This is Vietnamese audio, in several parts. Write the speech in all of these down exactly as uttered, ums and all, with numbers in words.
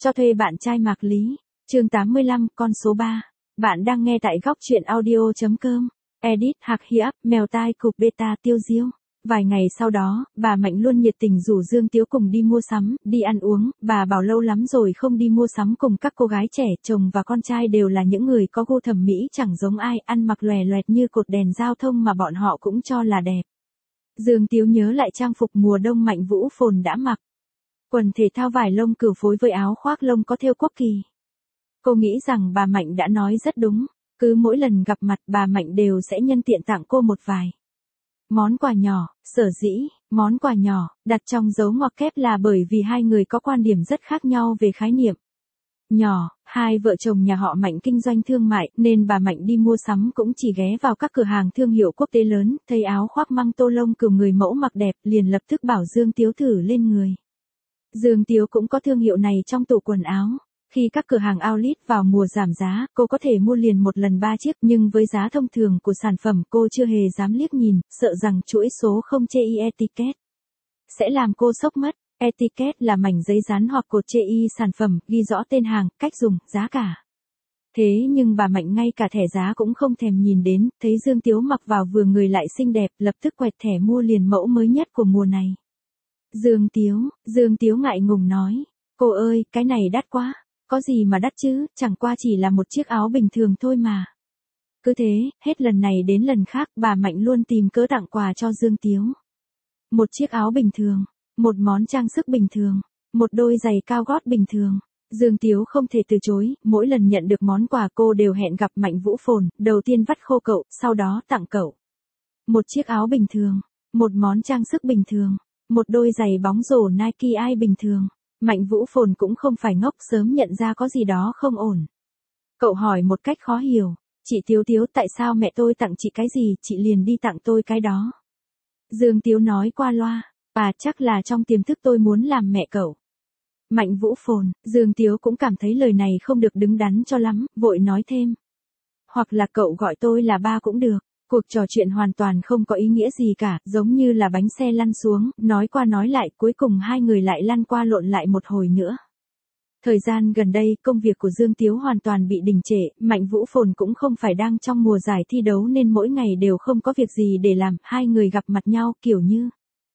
Cho thuê bạn trai Mạc Lý. Chương tám mươi lăm, con số ba. Bạn đang nghe tại góc truyện audio chấm com. Edit Hạc Hiệp, mèo tai cụp beta tiêu diêu. Vài ngày sau đó, bà Mạnh luôn nhiệt tình rủ Dương Tiếu cùng đi mua sắm, đi ăn uống, bà bảo lâu lắm rồi không đi mua sắm cùng các cô gái trẻ, chồng và con trai đều là những người có gu thẩm mỹ chẳng giống ai, ăn mặc lòe loẹt như cột đèn giao thông mà bọn họ cũng cho là đẹp. Dương Tiếu nhớ lại trang phục mùa đông Mạnh Vũ Phồn đã mặc. Quần thể thao vải lông cừu phối với áo khoác lông có thêu quốc kỳ. Cô nghĩ rằng bà Mạnh đã nói rất đúng, cứ mỗi lần gặp mặt bà Mạnh đều sẽ nhân tiện tặng cô một vài món quà nhỏ. Sở dĩ, món quà nhỏ, đặt trong dấu ngoặc kép là bởi vì hai người có quan điểm rất khác nhau về khái niệm nhỏ. Hai vợ chồng nhà họ Mạnh kinh doanh thương mại, nên bà Mạnh đi mua sắm cũng chỉ ghé vào các cửa hàng thương hiệu quốc tế lớn, thấy áo khoác măng tô lông cừu người mẫu mặc đẹp, liền lập tức bảo Dương Tiếu thử lên người. Dương Tiếu cũng có thương hiệu này trong tủ quần áo. Khi các cửa hàng outlet vào mùa giảm giá, cô có thể mua liền một lần ba chiếc, nhưng với giá thông thường của sản phẩm cô chưa hề dám liếc nhìn, sợ rằng chuỗi số không chê y etiquette sẽ làm cô sốc mất. Etiquette là mảnh giấy dán hoặc cột chê y sản phẩm, ghi rõ tên hàng, cách dùng, giá cả. Thế nhưng bà Mạnh ngay cả thẻ giá cũng không thèm nhìn đến, thấy Dương Tiếu mặc vào vừa người lại xinh đẹp, lập tức quẹt thẻ mua liền mẫu mới nhất của mùa này. Dương Tiếu, Dương Tiếu ngại ngùng nói, cô ơi, cái này đắt quá. Có gì mà đắt chứ, chẳng qua chỉ là một chiếc áo bình thường thôi mà. Cứ thế, hết lần này đến lần khác bà Mạnh luôn tìm cớ tặng quà cho Dương Tiếu. Một chiếc áo bình thường, một món trang sức bình thường, một đôi giày cao gót bình thường. Dương Tiếu không thể từ chối, mỗi lần nhận được món quà cô đều hẹn gặp Mạnh Vũ Phồn, đầu tiên vắt khô cậu, sau đó tặng cậu. Một chiếc áo bình thường, một món trang sức bình thường, một đôi giày bóng rổ Nike ai bình thường. Mạnh Vũ Phồn cũng không phải ngốc, sớm nhận ra có gì đó không ổn. Cậu hỏi một cách khó hiểu, chị Tiếu Tiếu tại sao mẹ tôi tặng chị cái gì, chị liền đi tặng tôi cái đó. Dương Tiếu nói qua loa, à chắc là trong tiềm thức tôi muốn làm mẹ cậu. Mạnh Vũ Phồn, Dương Tiếu cũng cảm thấy lời này không được đứng đắn cho lắm, vội nói thêm. Hoặc là cậu gọi tôi là ba cũng được. Cuộc trò chuyện hoàn toàn không có ý nghĩa gì cả, giống như là bánh xe lăn xuống, nói qua nói lại, cuối cùng hai người lại lăn qua lộn lại một hồi nữa. Thời gian gần đây, công việc của Dương Tiếu hoàn toàn bị đình trệ, Mạnh Vũ Phồn cũng không phải đang trong mùa giải thi đấu nên mỗi ngày đều không có việc gì để làm, hai người gặp mặt nhau kiểu như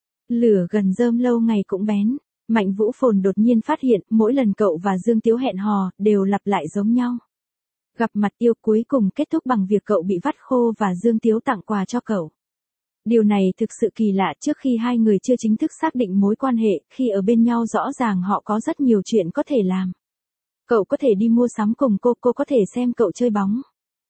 lửa gần rơm lâu ngày cũng bén. Mạnh Vũ Phồn đột nhiên phát hiện, mỗi lần cậu và Dương Tiếu hẹn hò, đều lặp lại giống nhau. Gặp mặt yêu cuối cùng kết thúc bằng việc cậu bị vắt khô và Dương Tiếu tặng quà cho cậu. Điều này thực sự kỳ lạ, trước khi hai người chưa chính thức xác định mối quan hệ, khi ở bên nhau rõ ràng họ có rất nhiều chuyện có thể làm. Cậu có thể đi mua sắm cùng cô, cô có thể xem cậu chơi bóng.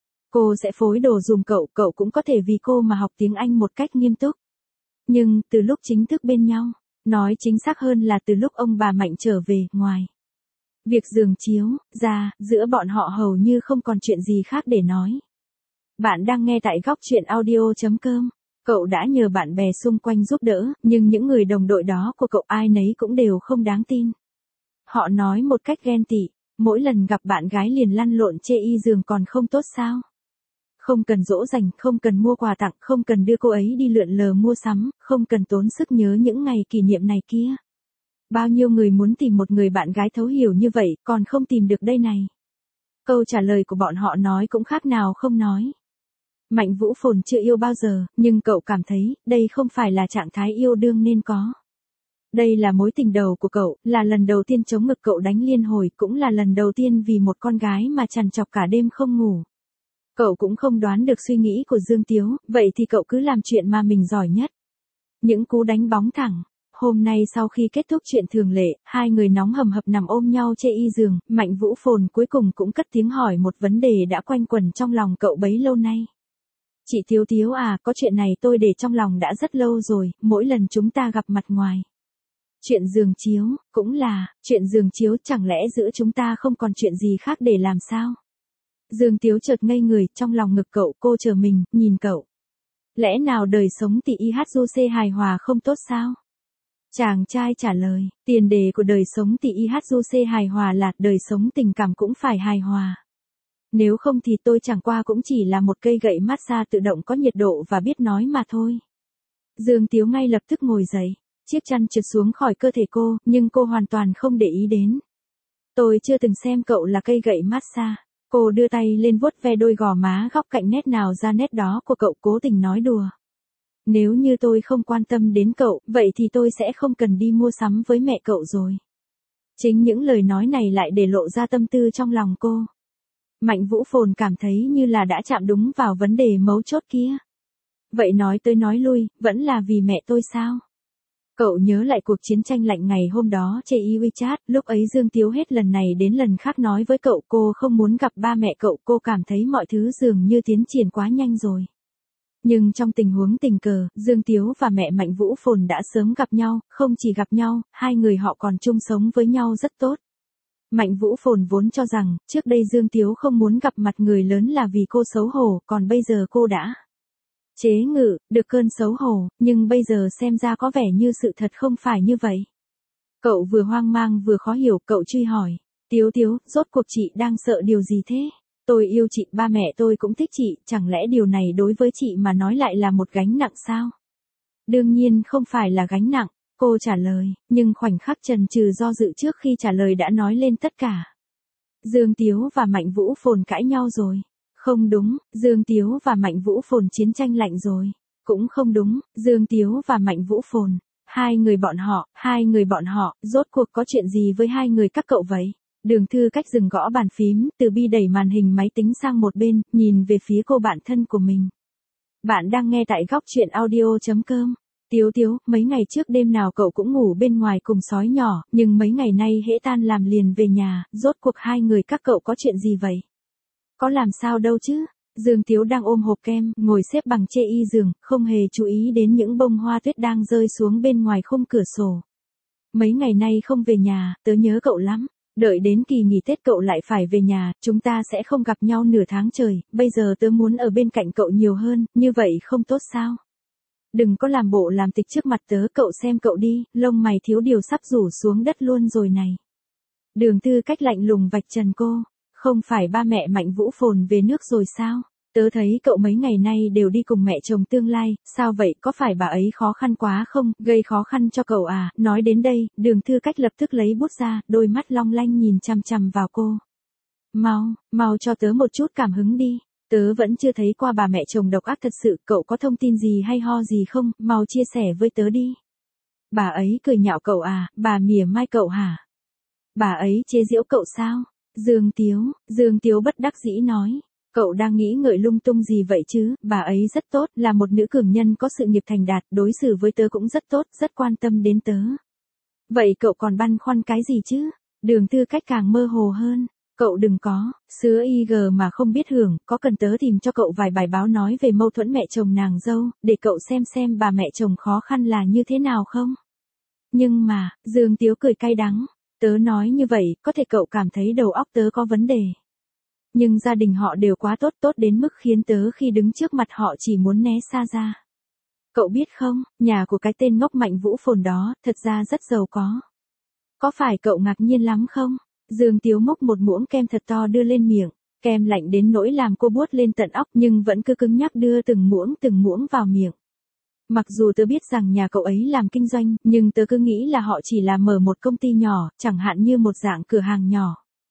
Cô sẽ phối đồ dùm cậu, cậu cũng có thể vì cô mà học tiếng Anh một cách nghiêm túc. Nhưng, từ lúc chính thức bên nhau, nói chính xác hơn là từ lúc ông bà Mạnh trở về, ngoài việc giường chiếu ra, giữa bọn họ hầu như không còn chuyện gì khác để nói. Bạn đang nghe tại góc truyện audio chấm com. Cậu đã nhờ bạn bè xung quanh giúp đỡ, nhưng những người đồng đội đó của cậu ai nấy cũng đều không đáng tin. Họ nói một cách ghen tị, mỗi lần gặp bạn gái liền lăn lộn chê y giường còn không tốt sao? Không cần dỗ dành, không cần mua quà tặng, không cần đưa cô ấy đi lượn lờ mua sắm, không cần tốn sức nhớ những ngày kỷ niệm này kia. Bao nhiêu người muốn tìm một người bạn gái thấu hiểu như vậy, còn không tìm được đây này. Câu trả lời của bọn họ nói cũng khác nào không nói. Mạnh Vũ Phồn chưa yêu bao giờ, nhưng cậu cảm thấy, đây không phải là trạng thái yêu đương nên có. Đây là mối tình đầu của cậu, là lần đầu tiên chống ngực cậu đánh liên hồi, cũng là lần đầu tiên vì một con gái mà trằn trọc cả đêm không ngủ. Cậu cũng không đoán được suy nghĩ của Dương Tiếu, vậy thì cậu cứ làm chuyện mà mình giỏi nhất. Những cú đánh bóng thẳng. Hôm nay sau khi kết thúc chuyện thường lệ, hai người nóng hầm hập nằm ôm nhau chê y giường, Mạnh Vũ Phồn cuối cùng cũng cất tiếng hỏi một vấn đề đã quanh quẩn trong lòng cậu bấy lâu nay. Chị Tiếu Tiếu à, có chuyện này tôi để trong lòng đã rất lâu rồi, mỗi lần chúng ta gặp mặt ngoài. Chuyện giường chiếu, cũng là, chuyện giường chiếu chẳng lẽ giữa chúng ta không còn chuyện gì khác để làm sao? Dương Tiếu chợt ngây người, trong lòng ngực cậu, cô chờ mình, nhìn cậu. Lẽ nào đời sống tỷ i hát du xê hài hòa không tốt sao? Chàng trai trả lời, tiền đề của đời sống tỷ i hát du xê hài hòa là đời sống tình cảm cũng phải hài hòa. Nếu không thì tôi chẳng qua cũng chỉ là một cây gậy massage tự động có nhiệt độ và biết nói mà thôi. Dương Tiếu ngay lập tức ngồi dậy, chiếc chăn trượt xuống khỏi cơ thể cô, nhưng cô hoàn toàn không để ý đến. Tôi chưa từng xem cậu là cây gậy massage. Cô đưa tay lên vuốt ve đôi gò má góc cạnh nét nào ra nét đó của cậu, cố tình nói đùa. Nếu như tôi không quan tâm đến cậu, vậy thì tôi sẽ không cần đi mua sắm với mẹ cậu rồi. Chính những lời nói này lại để lộ ra tâm tư trong lòng cô. Mạnh Vũ Phồn cảm thấy như là đã chạm đúng vào vấn đề mấu chốt kia. Vậy nói tới nói lui, vẫn là vì mẹ tôi sao? Cậu nhớ lại cuộc chiến tranh lạnh ngày hôm đó trên WeChat, lúc ấy Dương Tiếu hết lần này đến lần khác nói với cậu cô không muốn gặp ba mẹ cậu, cô cảm thấy mọi thứ dường như tiến triển quá nhanh rồi. Nhưng trong tình huống tình cờ, Dương Tiếu và mẹ Mạnh Vũ Phồn đã sớm gặp nhau, không chỉ gặp nhau, hai người họ còn chung sống với nhau rất tốt. Mạnh Vũ Phồn vốn cho rằng, trước đây Dương Tiếu không muốn gặp mặt người lớn là vì cô xấu hổ, còn bây giờ cô đã chế ngự được cơn xấu hổ, nhưng bây giờ xem ra có vẻ như sự thật không phải như vậy. Cậu vừa hoang mang vừa khó hiểu, cậu truy hỏi, Tiếu Tiếu, rốt cuộc chị đang sợ điều gì thế? Tôi yêu chị, ba mẹ tôi cũng thích chị, chẳng lẽ điều này đối với chị mà nói lại là một gánh nặng sao? Đương nhiên không phải là gánh nặng, cô trả lời, nhưng khoảnh khắc chần chừ do dự trước khi trả lời đã nói lên tất cả. Dương Tiếu và Mạnh Vũ Phồn cãi nhau rồi. Không đúng, Dương Tiếu và Mạnh Vũ Phồn chiến tranh lạnh rồi. Cũng không đúng, Dương Tiếu và Mạnh Vũ Phồn. Hai người bọn họ, hai người bọn họ, rốt cuộc có chuyện gì với hai người các cậu vậy? Đường Thư Cách dừng gõ bàn phím, Từ Bi đẩy màn hình máy tính sang một bên, nhìn về phía cô bạn thân của mình. Bạn đang nghe tại góc truyện audio chấm com. Tiếu Tiếu, mấy ngày trước đêm nào cậu cũng ngủ bên ngoài cùng sói nhỏ, nhưng mấy ngày nay hễ tan làm liền về nhà, rốt cuộc hai người các cậu có chuyện gì vậy? Có làm sao đâu chứ? Dương Tiếu đang ôm hộp kem, ngồi xếp bằng chê y giường, không hề chú ý đến những bông hoa tuyết đang rơi xuống bên ngoài khung cửa sổ. Mấy ngày nay không về nhà, tớ nhớ cậu lắm. Đợi đến kỳ nghỉ Tết cậu lại phải về nhà, chúng ta sẽ không gặp nhau nửa tháng trời, bây giờ tớ muốn ở bên cạnh cậu nhiều hơn, như vậy không tốt sao? Đừng có làm bộ làm tịch trước mặt tớ, cậu xem cậu đi, lông mày thiếu điều sắp rủ xuống đất luôn rồi này. Đường Tư Cách lạnh lùng vạch trần cô, không phải ba mẹ Mạnh Vũ Phồn về nước rồi sao? Tớ thấy cậu mấy ngày nay đều đi cùng mẹ chồng tương lai, sao vậy, có phải bà ấy khó khăn quá không, gây khó khăn cho cậu à? Nói đến đây, Đường Thư Cách lập tức lấy bút ra, đôi mắt long lanh nhìn chằm chằm vào cô. Mau, mau cho tớ một chút cảm hứng đi. Tớ vẫn chưa thấy qua bà mẹ chồng độc ác thật sự, cậu có thông tin gì hay ho gì không, mau chia sẻ với tớ đi. Bà ấy cười nhạo cậu à, bà mỉa mai cậu hả? Bà ấy chế giễu cậu sao? Dương Tiếu, Dương Tiếu bất đắc dĩ nói. Cậu đang nghĩ ngợi lung tung gì vậy chứ, bà ấy rất tốt, là một nữ cường nhân có sự nghiệp thành đạt, đối xử với tớ cũng rất tốt, rất quan tâm đến tớ. Vậy cậu còn băn khoăn cái gì chứ? Đường Tư Cách càng mơ hồ hơn. Cậu đừng có, sứa i giê mà không biết hưởng, có cần tớ tìm cho cậu vài bài báo nói về mâu thuẫn mẹ chồng nàng dâu, để cậu xem xem bà mẹ chồng khó khăn là như thế nào không? Nhưng mà, Dương Tiếu cười cay đắng, tớ nói như vậy, có thể cậu cảm thấy đầu óc tớ có vấn đề. Nhưng gia đình họ đều quá tốt, tốt đến mức khiến tớ khi đứng trước mặt họ chỉ muốn né xa ra. Cậu biết không, nhà của cái tên ngốc Mạnh Vũ Phồn đó, thật ra rất giàu có. Có phải cậu ngạc nhiên lắm không? Dương Tiếu múc một muỗng kem thật to đưa lên miệng, kem lạnh đến nỗi làm cô buốt lên tận óc nhưng vẫn cứ cứng nhắc đưa từng muỗng từng muỗng vào miệng. Mặc dù tớ biết rằng nhà cậu ấy làm kinh doanh, nhưng tớ cứ nghĩ là họ chỉ là mở một công ty nhỏ, chẳng hạn như một dạng cửa hàng nhỏ.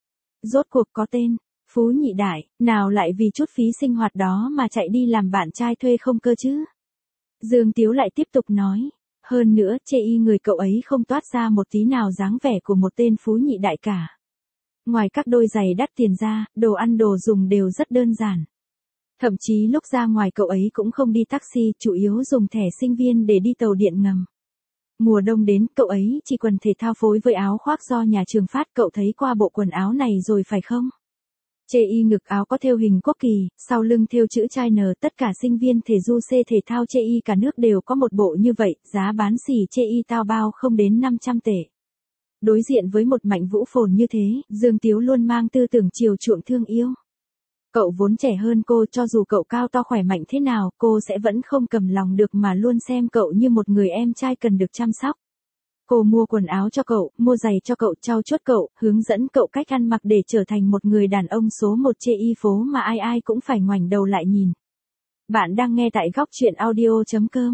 Rốt cuộc có tên, Phú Nhị Đại, nào lại vì chút phí sinh hoạt đó mà chạy đi làm bạn trai thuê không cơ chứ? Dương Tiếu lại tiếp tục nói. Hơn nữa, chê y người cậu ấy không toát ra một tí nào dáng vẻ của một tên Phú Nhị Đại cả. Ngoài các đôi giày đắt tiền ra, đồ ăn đồ dùng đều rất đơn giản. Thậm chí lúc ra ngoài cậu ấy cũng không đi taxi, chủ yếu dùng thẻ sinh viên để đi tàu điện ngầm. Mùa đông đến, cậu ấy chỉ quần thể thao phối với áo khoác do nhà trường phát, cậu thấy qua bộ quần áo này rồi phải không? Chê y ngực áo có thêu hình quốc kỳ, sau lưng thêu chữ trai N, tất cả sinh viên thể du C thể thao chê y cả nước đều có một bộ như vậy, giá bán xỉ chê y tao bao không đến năm trăm tệ. Đối diện với một Mạnh Vũ Phồn như thế, Dương Tiếu luôn mang tư tưởng chiều chuộng thương yêu. Cậu vốn trẻ hơn cô, cho dù cậu cao to khỏe mạnh thế nào, cô sẽ vẫn không cầm lòng được mà luôn xem cậu như một người em trai cần được chăm sóc. Cô mua quần áo cho cậu, mua giày cho cậu, trau chuốt cậu, hướng dẫn cậu cách ăn mặc để trở thành một người đàn ông số một chê y phố mà ai ai cũng phải ngoảnh đầu lại nhìn. Bạn đang nghe tại góc truyện audio chấm com.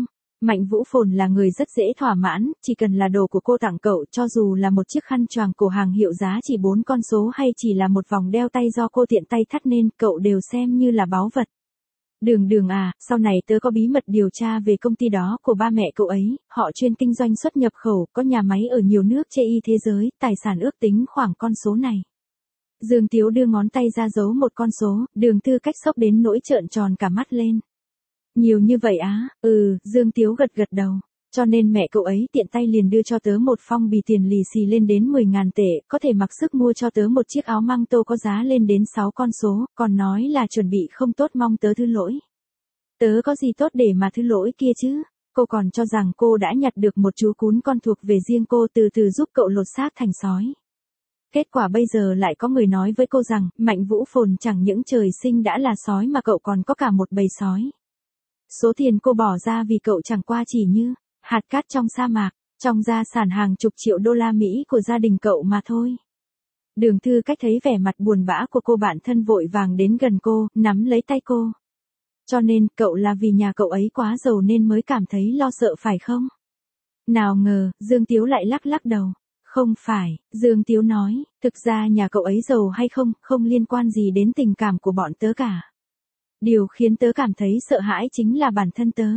Mạnh Vũ Phồn là người rất dễ thỏa mãn, chỉ cần là đồ của cô tặng cậu, cho dù là một chiếc khăn choàng cổ hàng hiệu giá chỉ bốn con số hay chỉ là một vòng đeo tay do cô tiện tay thắt nên, cậu đều xem như là báu vật. Đường Đường à, sau này tớ có bí mật điều tra về công ty đó của ba mẹ cậu ấy, họ chuyên kinh doanh xuất nhập khẩu, có nhà máy ở nhiều nước chê y thế giới, tài sản ước tính khoảng con số này. Dương Tiếu đưa ngón tay ra giấu một con số, Đường Tư Cách sốc đến nỗi trợn tròn cả mắt lên. Nhiều như vậy á, ừ, Dương Tiếu gật gật đầu. Cho nên mẹ cậu ấy tiện tay liền đưa cho tớ một phong bì tiền lì xì lên đến mười ngàn tệ, có thể mặc sức mua cho tớ một chiếc áo măng tô có giá lên đến sáu con số, còn nói là chuẩn bị không tốt mong tớ thứ lỗi. Tớ có gì tốt để mà thứ lỗi kia chứ? Cô còn cho rằng cô đã nhặt được một chú cún con thuộc về riêng cô, từ từ giúp cậu lột xác thành sói. Kết quả bây giờ lại có người nói với cô rằng, Mạnh Vũ Phồn chẳng những trời sinh đã là sói mà cậu còn có cả một bầy sói. Số tiền cô bỏ ra vì cậu chẳng qua chỉ như hạt cát trong sa mạc, trong gia sản hàng chục triệu đô la Mỹ của gia đình cậu mà thôi. Đường Thư Cách thấy vẻ mặt buồn bã của cô bạn thân vội vàng đến gần cô, nắm lấy tay cô. Cho nên, cậu là vì nhà cậu ấy quá giàu nên mới cảm thấy lo sợ phải không? Nào ngờ, Dương Tiếu lại lắc lắc đầu. Không phải, Dương Tiếu nói, thực ra nhà cậu ấy giàu hay không, không liên quan gì đến tình cảm của bọn tớ cả. Điều khiến tớ cảm thấy sợ hãi chính là bản thân tớ.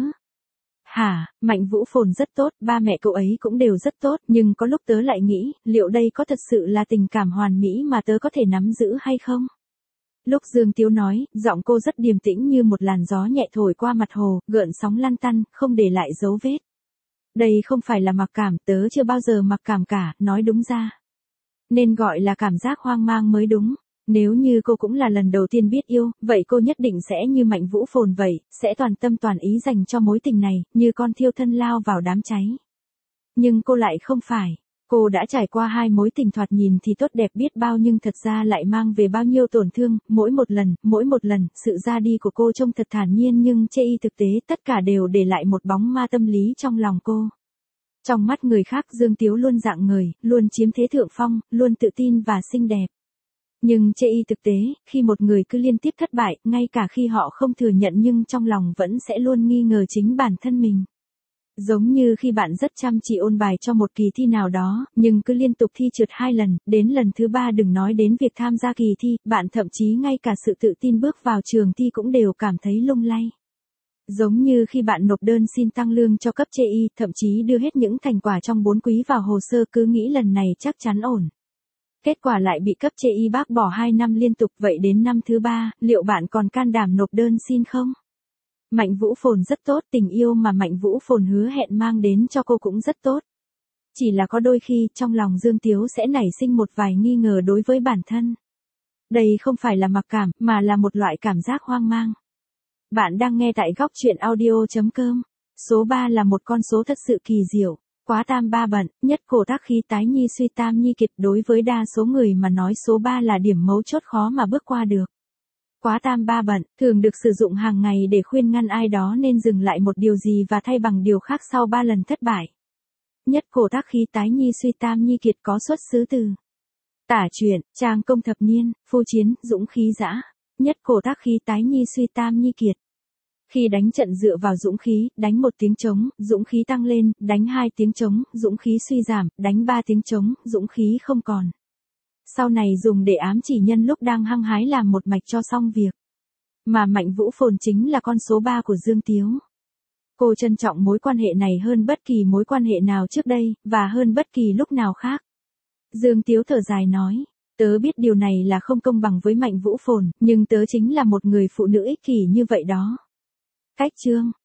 Hả, Mạnh Vũ Phồn rất tốt, ba mẹ cậu ấy cũng đều rất tốt, nhưng có lúc tớ lại nghĩ, liệu đây có thật sự là tình cảm hoàn mỹ mà tớ có thể nắm giữ hay không? Lúc Dương Tiếu nói, giọng cô rất điềm tĩnh như một làn gió nhẹ thổi qua mặt hồ, gợn sóng lăn tăn, không để lại dấu vết. Đây không phải là mặc cảm, tớ chưa bao giờ mặc cảm cả, nói đúng ra. Nên gọi là cảm giác hoang mang mới đúng. Nếu như cô cũng là lần đầu tiên biết yêu, vậy cô nhất định sẽ như Mạnh Vũ Phồn vậy, sẽ toàn tâm toàn ý dành cho mối tình này, như con thiêu thân lao vào đám cháy. Nhưng cô lại không phải. Cô đã trải qua hai mối tình thoạt nhìn thì tốt đẹp biết bao nhưng thật ra lại mang về bao nhiêu tổn thương, mỗi một lần, mỗi một lần, sự ra đi của cô trông thật thản nhiên nhưng chê y thực tế tất cả đều để lại một bóng ma tâm lý trong lòng cô. Trong mắt người khác Dương Tiếu luôn rạng ngời, luôn chiếm thế thượng phong, luôn tự tin và xinh đẹp. Nhưng chê y thực tế, khi một người cứ liên tiếp thất bại, ngay cả khi họ không thừa nhận nhưng trong lòng vẫn sẽ luôn nghi ngờ chính bản thân mình. Giống như khi bạn rất chăm chỉ ôn bài cho một kỳ thi nào đó, nhưng cứ liên tục thi trượt hai lần, đến lần thứ ba đừng nói đến việc tham gia kỳ thi, bạn thậm chí ngay cả sự tự tin bước vào trường thi cũng đều cảm thấy lung lay. Giống như khi bạn nộp đơn xin tăng lương cho cấp chê y, thậm chí đưa hết những thành quả trong bốn quý vào hồ sơ cứ nghĩ lần này chắc chắn ổn. Kết quả lại bị cấp chê y bác bỏ hai năm liên tục, vậy đến năm thứ ba, liệu bạn còn can đảm nộp đơn xin không? Mạnh Vũ Phồn rất tốt, tình yêu mà Mạnh Vũ Phồn hứa hẹn mang đến cho cô cũng rất tốt. Chỉ là có đôi khi, trong lòng Dương Tiếu sẽ nảy sinh một vài nghi ngờ đối với bản thân. Đây không phải là mặc cảm, mà là một loại cảm giác hoang mang. Bạn đang nghe tại góc truyện audio chấm com. Số ba là một con số thật sự kỳ diệu. Quá tam ba bận, nhất cổ tác khí tái nhi suy tam nhi kiệt, đối với đa số người mà nói số ba là điểm mấu chốt khó mà bước qua được. Quá tam ba bận, thường được sử dụng hàng ngày để khuyên ngăn ai đó nên dừng lại một điều gì và thay bằng điều khác sau ba lần thất bại. Nhất cổ tác khí tái nhi suy tam nhi kiệt có xuất xứ từ Tả Truyện, trang Công Thập Niên, phu chiến, dũng khí dã. Nhất cổ tác khí tái nhi suy tam nhi kiệt. Khi đánh trận dựa vào dũng khí, đánh một tiếng trống, dũng khí tăng lên, đánh hai tiếng trống, dũng khí suy giảm, đánh ba tiếng trống, dũng khí không còn. Sau này dùng để ám chỉ nhân lúc đang hăng hái làm một mạch cho xong việc. Mà Mạnh Vũ Phồn chính là con số ba của Dương Tiếu. Cô trân trọng mối quan hệ này hơn bất kỳ mối quan hệ nào trước đây, và hơn bất kỳ lúc nào khác. Dương Tiếu thở dài nói, tớ biết điều này là không công bằng với Mạnh Vũ Phồn, nhưng tớ chính là một người phụ nữ ích kỷ như vậy đó. Cách chương